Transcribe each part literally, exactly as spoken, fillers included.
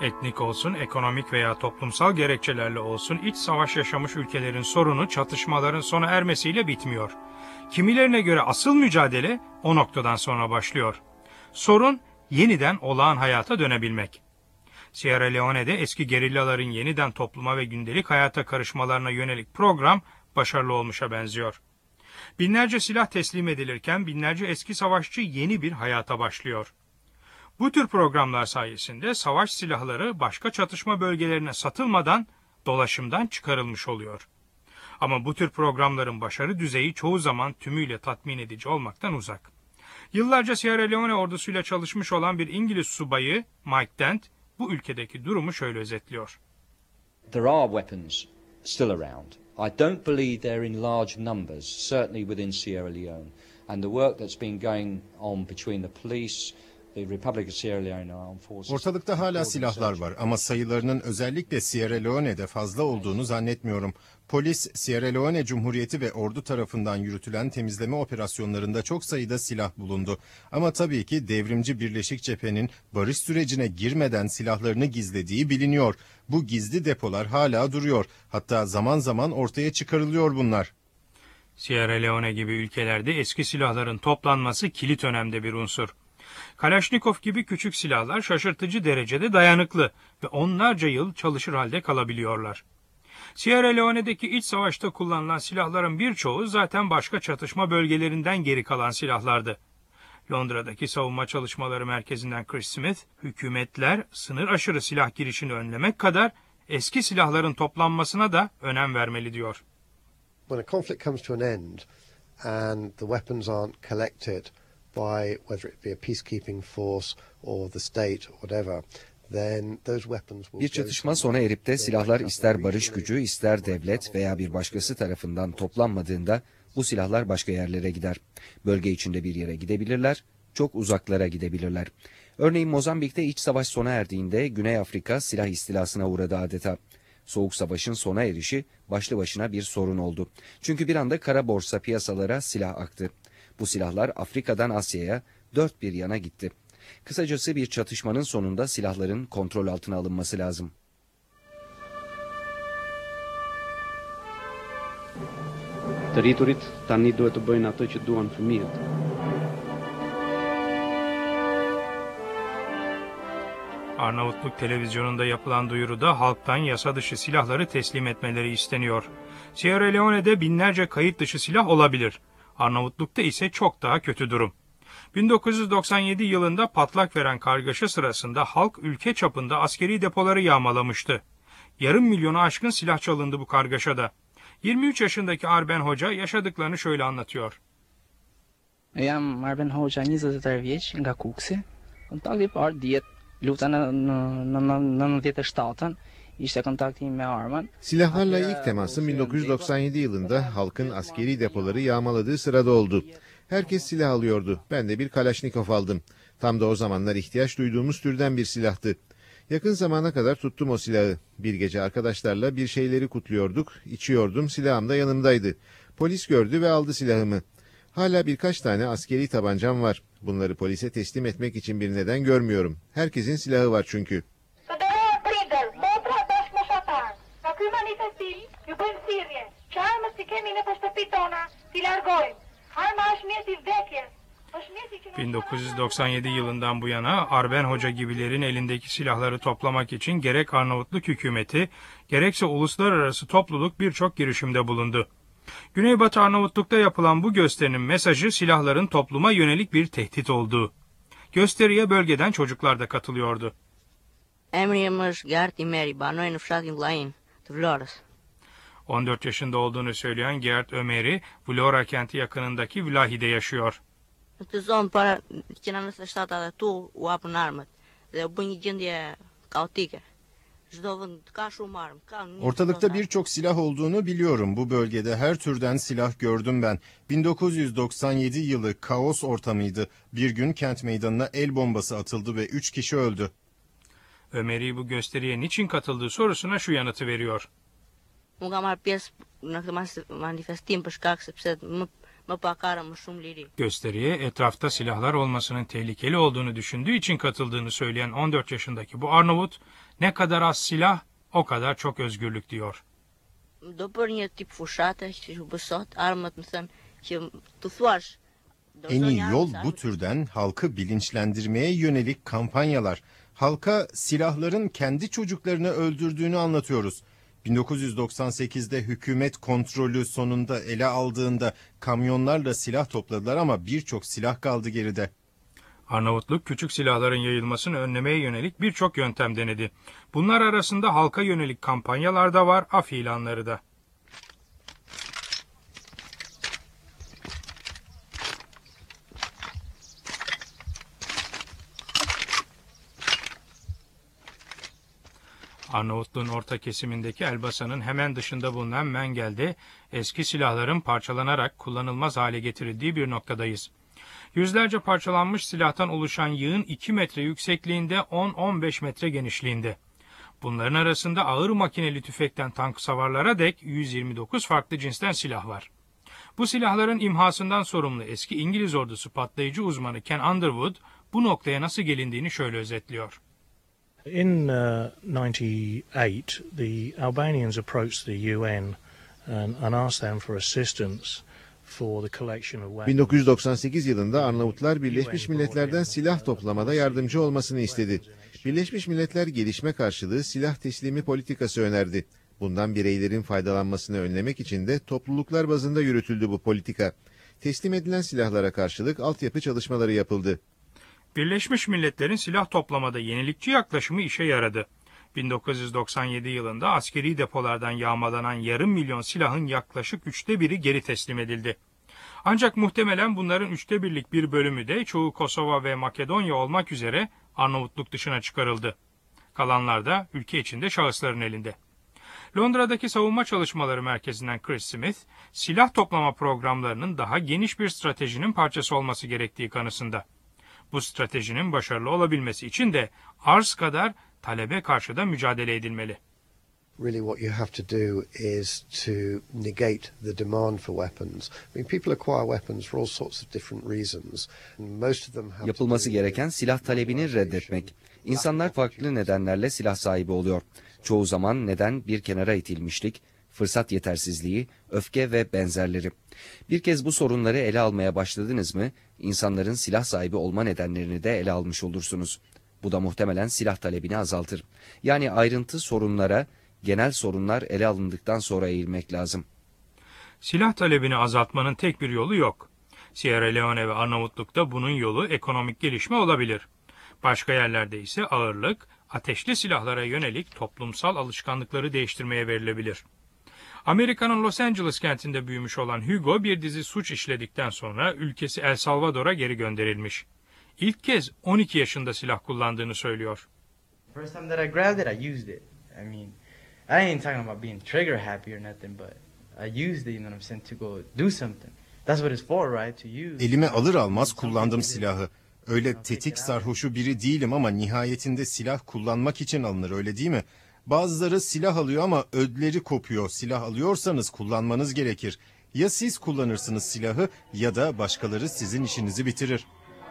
Etnik olsun, ekonomik veya toplumsal gerekçelerle olsun iç savaş yaşamış ülkelerin sorunu çatışmaların sona ermesiyle bitmiyor. Kimilerine göre asıl mücadele o noktadan sonra başlıyor. Sorun yeniden olağan hayata dönebilmek. Sierra Leone'de eski gerillaların yeniden topluma ve gündelik hayata karışmalarına yönelik program başarılı olmuşa benziyor. Binlerce silah teslim edilirken binlerce eski savaşçı yeni bir hayata başlıyor. Bu tür programlar sayesinde savaş silahları başka çatışma bölgelerine satılmadan dolaşımdan çıkarılmış oluyor. Ama bu tür programların başarı düzeyi çoğu zaman tümüyle tatmin edici olmaktan uzak. Yıllarca Sierra Leone ordusuyla çalışmış olan bir İngiliz subayı Mike Dent bu ülkedeki durumu şöyle özetliyor. There are weapons still around. I don't believe they're in large numbers, certainly within Sierra Leone. And the work that's been going on between the police, the Republic of Sierra Leone Armed Forces. Ortalıkta hala silahlar var ama sayılarının özellikle Sierra Leone'de fazla olduğunu zannetmiyorum. Polis, Sierra Leone Cumhuriyeti ve ordu tarafından yürütülen temizleme operasyonlarında çok sayıda silah bulundu. Ama tabii ki devrimci Birleşik Cephe'nin barış sürecine girmeden silahlarını gizlediği biliniyor. Bu gizli depolar hala duruyor. Hatta zaman zaman ortaya çıkarılıyor bunlar. Sierra Leone gibi ülkelerde eski silahların toplanması kilit önemde bir unsur. Kalashnikov gibi küçük silahlar şaşırtıcı derecede dayanıklı ve onlarca yıl çalışır halde kalabiliyorlar. Sierra Leone'deki iç savaşta kullanılan silahların birçoğu zaten başka çatışma bölgelerinden geri kalan silahlardı. Londra'daki savunma çalışmaları merkezinden Chris Smith, hükümetler sınır aşırı silah girişini önlemek kadar eski silahların toplanmasına da önem vermeli diyor. When a conflict comes to an end and the weapons aren't collected by whether it be a peacekeeping force or the state or whatever, then those weapons will Bir çatışma sona erip de silahlar ister barış gücü ister devlet veya bir başkası tarafından toplanmadığında bu silahlar başka yerlere gider. Bölge içinde bir yere gidebilirler, çok uzaklara gidebilirler. Örneğin Mozambik'te iç savaş sona erdiğinde Güney Afrika silah istilasına uğradı adeta. Soğuk Savaş'ın sona erişi başlı başına bir sorun oldu. Çünkü bir anda kara borsa piyasalara silah aktı. Bu silahlar Afrika'dan Asya'ya dört bir yana gitti. Kısacası bir çatışmanın sonunda silahların kontrol altına alınması lazım. Tëriturit tani duhet të bëjnë atë që duan fëmijët. Arnavutluk televizyonunda yapılan duyuruda halktan yasa dışı silahları teslim etmeleri isteniyor. Sierra Leone'de binlerce kayıt dışı silah olabilir. Arnavutluk'ta ise çok daha kötü durum. bin dokuz yüz doksan yedi yılında patlak veren kargaşa sırasında halk ülke çapında askeri depoları yağmalamıştı. Yarım milyonu aşkın silah çalındı bu kargaşada. yirmi üç yaşındaki Arben Hoca yaşadıklarını şöyle anlatıyor. Jam Arben Hoxha, njëzet e tre vjeç, nga Kuksi. Kontakti i parë dihet luta në nëntëdhjetë e shtatën. İşte kontaktim me armën. Silahlarla ilk temasım bin dokuz yüz doksan yedi yılında halkın askeri depoları yağmaladığı sırada oldu. Herkes silah alıyordu. Ben de bir Kalashnikov aldım. Tam da o zamanlar ihtiyaç duyduğumuz türden bir silahtı. Yakın zamana kadar tuttum o silahı. Bir gece arkadaşlarla bir şeyleri kutluyorduk, içiyordum, silahım da yanımdaydı. Polis gördü ve aldı silahımı. Hala birkaç tane askeri tabancam var. Bunları polise teslim etmek için bir neden görmüyorum. Herkesin silahı var çünkü. bin dokuz yüz doksan yedi yılından bu yana Arben Hoca gibilerin elindeki silahları toplamak için gerek Arnavutluk hükümeti gerekse uluslararası topluluk birçok girişimde bulundu. Güneybatı Arnavutluk'ta yapılan bu gösterinin mesajı silahların topluma yönelik bir tehdit olduğu. Gösteriye bölgeden çocuklar da katılıyordu. on dört yaşında olduğunu söyleyen Gert Ömeri, Vlora kenti yakınındaki Vlahi'de yaşıyor. Ortalıkta birçok silah olduğunu biliyorum. Bu bölgede her türden silah gördüm ben. bin dokuz yüz doksan yedi yılı kaos ortamıydı. Bir gün kent meydanına el bombası atıldı ve üç kişi öldü. Ömeri bu gösteriye niçin katıldığı sorusuna şu yanıtı veriyor. Gösteriye etrafta silahlar olmasının tehlikeli olduğunu düşündüğü için katıldığını söyleyen on dört yaşındaki bu Arnavut, ne kadar az silah, o kadar çok özgürlük diyor. En iyi yol bu türden halkı bilinçlendirmeye yönelik kampanyalar. Halka silahların kendi çocuklarını öldürdüğünü anlatıyoruz. bin dokuz yüz doksan sekizde hükümet kontrolü sonunda ele aldığında kamyonlarla silah topladılar ama birçok silah kaldı geride. Arnavutluk küçük silahların yayılmasını önlemeye yönelik birçok yöntem denedi. Bunlar arasında halka yönelik kampanyalar da var, af ilanları da. Arnavutluğun orta kesimindeki Elbasan'ın hemen dışında bulunan Mengel'de eski silahların parçalanarak kullanılmaz hale getirildiği bir noktadayız. Yüzlerce parçalanmış silahtan oluşan yığın iki metre yüksekliğinde, on on beş metre genişliğinde. Bunların arasında ağır makineli tüfekten tank savarlara dek yüz yirmi dokuz farklı cinsten silah var. Bu silahların imhasından sorumlu eski İngiliz ordusu patlayıcı uzmanı Ken Underwood bu noktaya nasıl gelindiğini şöyle özetliyor. In uh, ninety-eight, the Albanians approached the U N and, and asked them for assistance for the collection of weapons. bin dokuz yüz doksan sekiz yılında Arnavutlar Birleşmiş Milletler'den silah toplamada yardımcı olmasını istedi. Birleşmiş Milletler gelişme karşılığı silah teslimi politikası önerdi. Bundan bireylerin faydalanmasını önlemek için de topluluklar bazında yürütüldü bu politika. Teslim edilen silahlara karşılık altyapı çalışmaları yapıldı. Birleşmiş Milletler'in silah toplamada yenilikçi yaklaşımı işe yaradı. bin dokuz yüz doksan yedi yılında askeri depolardan yağmalanan yarım milyon silahın yaklaşık üçte biri geri teslim edildi. Ancak muhtemelen bunların üçte birlik bir bölümü de çoğu Kosova ve Makedonya olmak üzere Arnavutluk dışına çıkarıldı. Kalanlar da ülke içinde şahısların elinde. Londra'daki savunma çalışmaları merkezinden Chris Smith, silah toplama programlarının daha geniş bir stratejinin parçası olması gerektiği kanısında. Bu stratejinin başarılı olabilmesi için de arz kadar talebe karşı da mücadele edilmeli. Really what you have to do is to negate the demand for weapons. I mean, people acquire weapons for all sorts of different reasons. Most of them have Yapılması gereken silah talebini reddetmek. İnsanlar farklı nedenlerle silah sahibi oluyor. Çoğu zaman neden bir kenara itilmişlik, fırsat yetersizliği, öfke ve benzerleri. Bir kez bu sorunları ele almaya başladınız mı, insanların silah sahibi olma nedenlerini de ele almış olursunuz. Bu da muhtemelen silah talebini azaltır. Yani ayrıntı sorunlara, genel sorunlar ele alındıktan sonra eğilmek lazım. Silah talebini azaltmanın tek bir yolu yok. Sierra Leone ve Arnavutluk'ta bunun yolu ekonomik gelişme olabilir. Başka yerlerde ise ağırlık, ateşli silahlara yönelik toplumsal alışkanlıkları değiştirmeye verilebilir. Amerika'nın Los Angeles kentinde büyümüş olan Hugo bir dizi suç işledikten sonra ülkesi El Salvador'a geri gönderilmiş. İlk kez on iki yaşında silah kullandığını söylüyor. First time that I grabbed it, I used it. I mean, I ain't talking about being trigger happy or nothing, but I used it, you know what I'm saying, to go do something. That's what it's for, right? To use. Elime alır almaz kullandım silahı. Öyle tetik sarhoşu biri değilim ama nihayetinde silah kullanmak için alınır, öyle değil mi? Bazıları silah alıyor ama ödleri kopuyor. Silah alıyorsanız kullanmanız gerekir. Ya siz kullanırsınız silahı ya da başkaları sizin işinizi bitirir.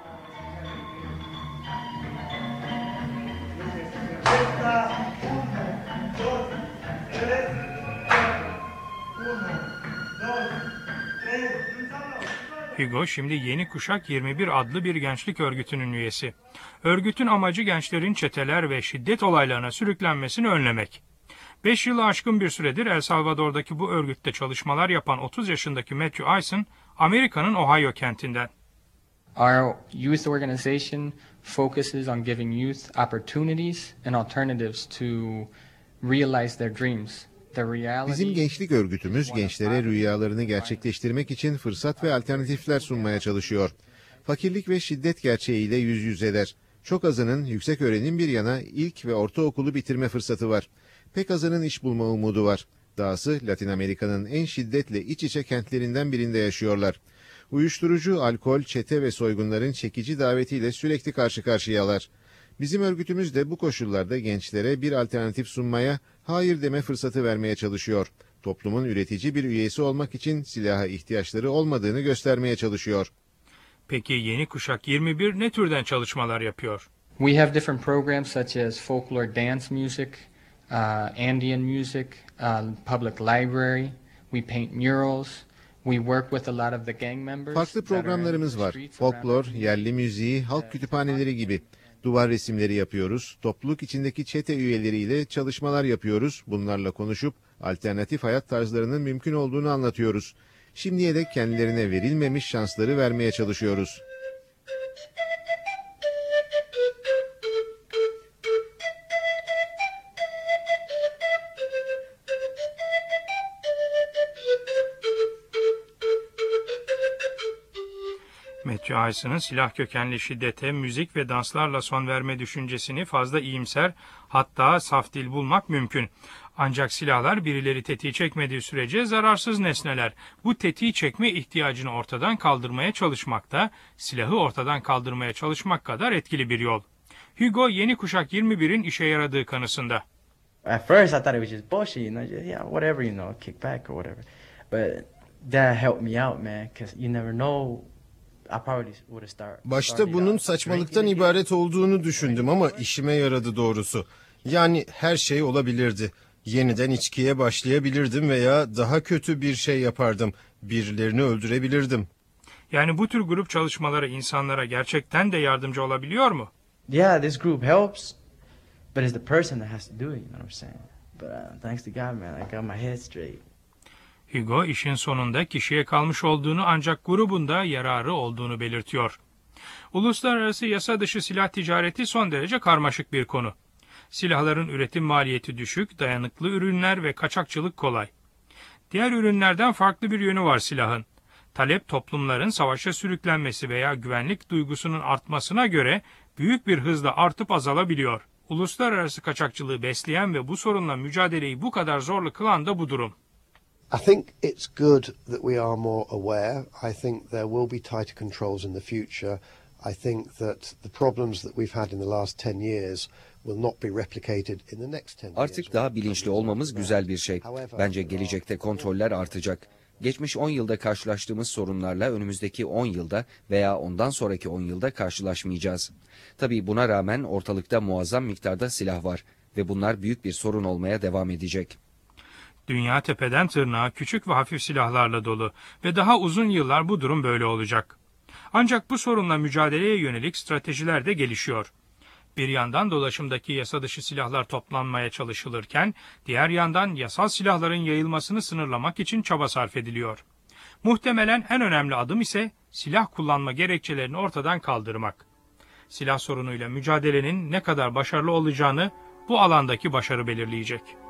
Hugo şimdi Yeni Kuşak yirmi bir adlı bir gençlik örgütünün üyesi. Örgütün amacı gençlerin çeteler ve şiddet olaylarına sürüklenmesini önlemek. Beş yılı aşkın bir süredir El Salvador'daki bu örgütte çalışmalar yapan otuz yaşındaki Matthew Eisen, Amerika'nın Ohio kentinden. Our youth organization focuses on giving youth opportunities and alternatives to realize their dreams. Bizim gençlik örgütümüz gençlere rüyalarını gerçekleştirmek için fırsat ve alternatifler sunmaya çalışıyor. Fakirlik ve şiddet gerçeğiyle yüz yüzeler. Çok azının yüksek öğrenim bir yana ilk ve ortaokulu bitirme fırsatı var. Pek azının iş bulma umudu var. Dahası Latin Amerika'nın en şiddetle iç içe kentlerinden birinde yaşıyorlar. Uyuşturucu, alkol, çete ve soygunların çekici davetiyle sürekli karşı karşıyalar. Bizim örgütümüz de bu koşullarda gençlere bir alternatif sunmaya, hayır deme fırsatı vermeye çalışıyor. Toplumun üretici bir üyesi olmak için silaha ihtiyaçları olmadığını göstermeye çalışıyor. Peki yeni kuşak yirmi bir ne türden çalışmalar yapıyor? We have different programs such as folklore dance music, uh, Andean music, uh, public library. We paint murals. We work with a lot of the gang members. Farklı programlarımız var. Folklor, yerli müziği, halk kütüphaneleri gibi. Duvar resimleri yapıyoruz. Topluluk içindeki çete üyeleriyle çalışmalar yapıyoruz. Bunlarla konuşup alternatif hayat tarzlarının mümkün olduğunu anlatıyoruz. Şimdiye dek kendilerine verilmemiş şansları vermeye çalışıyoruz. Matthew Eison'ın silah kökenli şiddete, müzik ve danslarla son verme düşüncesini fazla iyimser, hatta saf dil bulmak mümkün. Ancak silahlar birileri tetiği çekmediği sürece zararsız nesneler. Bu tetiği çekme ihtiyacını ortadan kaldırmaya çalışmak da silahı ortadan kaldırmaya çalışmak kadar etkili bir yol. Hugo yeni kuşak yirmi birin işe yaradığı kanısında. At first I thought it was just bullshit, you know, just, yeah, whatever, you know, kick back or whatever. But that helped me out, man, because you never know. Başta bunun saçmalıktan ibaret olduğunu düşündüm ama işime yaradı doğrusu. Yani her şey olabilirdi. Yeniden içkiye başlayabilirdim veya daha kötü bir şey yapardım. Birilerini öldürebilirdim. Yani bu tür grup çalışmaları insanlara gerçekten de yardımcı olabiliyor mu? Yeah, this group helps, but it's the person that has to do it, you know what I'm saying? But uh, thanks to God, man, I got my head straight. Hugo işin sonunda kişiye kalmış olduğunu ancak grubunda yararı olduğunu belirtiyor. Uluslararası yasa dışı silah ticareti son derece karmaşık bir konu. Silahların üretim maliyeti düşük, dayanıklı ürünler ve kaçakçılık kolay. Diğer ürünlerden farklı bir yönü var silahın. Talep toplumların savaşa sürüklenmesi veya güvenlik duygusunun artmasına göre büyük bir hızla artıp azalabiliyor. Uluslararası kaçakçılığı besleyen ve bu sorunla mücadeleyi bu kadar zorlu kılan da bu durum. I think it's good that we are more aware. I think there will be tighter controls in the future. I think that the problems that we've had in the last ten years will not be replicated in the next ten years. Artık daha bilinçli olmamız güzel bir şey. Bence gelecekte kontroller artacak. Geçmiş on yılda karşılaştığımız sorunlarla önümüzdeki on yılda veya ondan sonraki on yılda karşılaşmayacağız. Tabii buna rağmen ortalıkta muazzam miktarda silah var ve bunlar büyük bir sorun olmaya devam edecek. Dünya tepeden tırnağa küçük ve hafif silahlarla dolu ve daha uzun yıllar bu durum böyle olacak. Ancak bu sorunla mücadeleye yönelik stratejiler de gelişiyor. Bir yandan dolaşımdaki yasa dışı silahlar toplanmaya çalışılırken, diğer yandan yasal silahların yayılmasını sınırlamak için çaba sarf ediliyor. Muhtemelen en önemli adım ise silah kullanma gerekçelerini ortadan kaldırmak. Silah sorunuyla mücadelenin ne kadar başarılı olacağını bu alandaki başarı belirleyecek.